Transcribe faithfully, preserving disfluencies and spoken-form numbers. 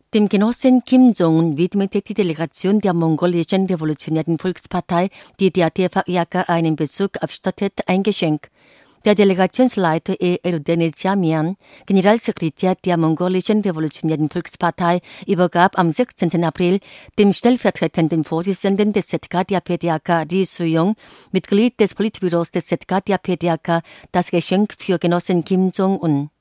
Dem Genossen Kim Jong-un widmete die Delegation der mongolischen Revolutionären Volkspartei, die der T V Jaka einen Besuch abstattet, ein Geschenk. Der Delegationsleiter E. Erudene Jamian, Generalsekretär der mongolischen Revolutionären Volkspartei, übergab am sechzehnten April dem stellvertretenden Vorsitzenden des Z K der P D A K, Ri Su-yong, Mitglied des Politbüros des Z K der P D A K, das Geschenk für Genossen Kim Jong-un.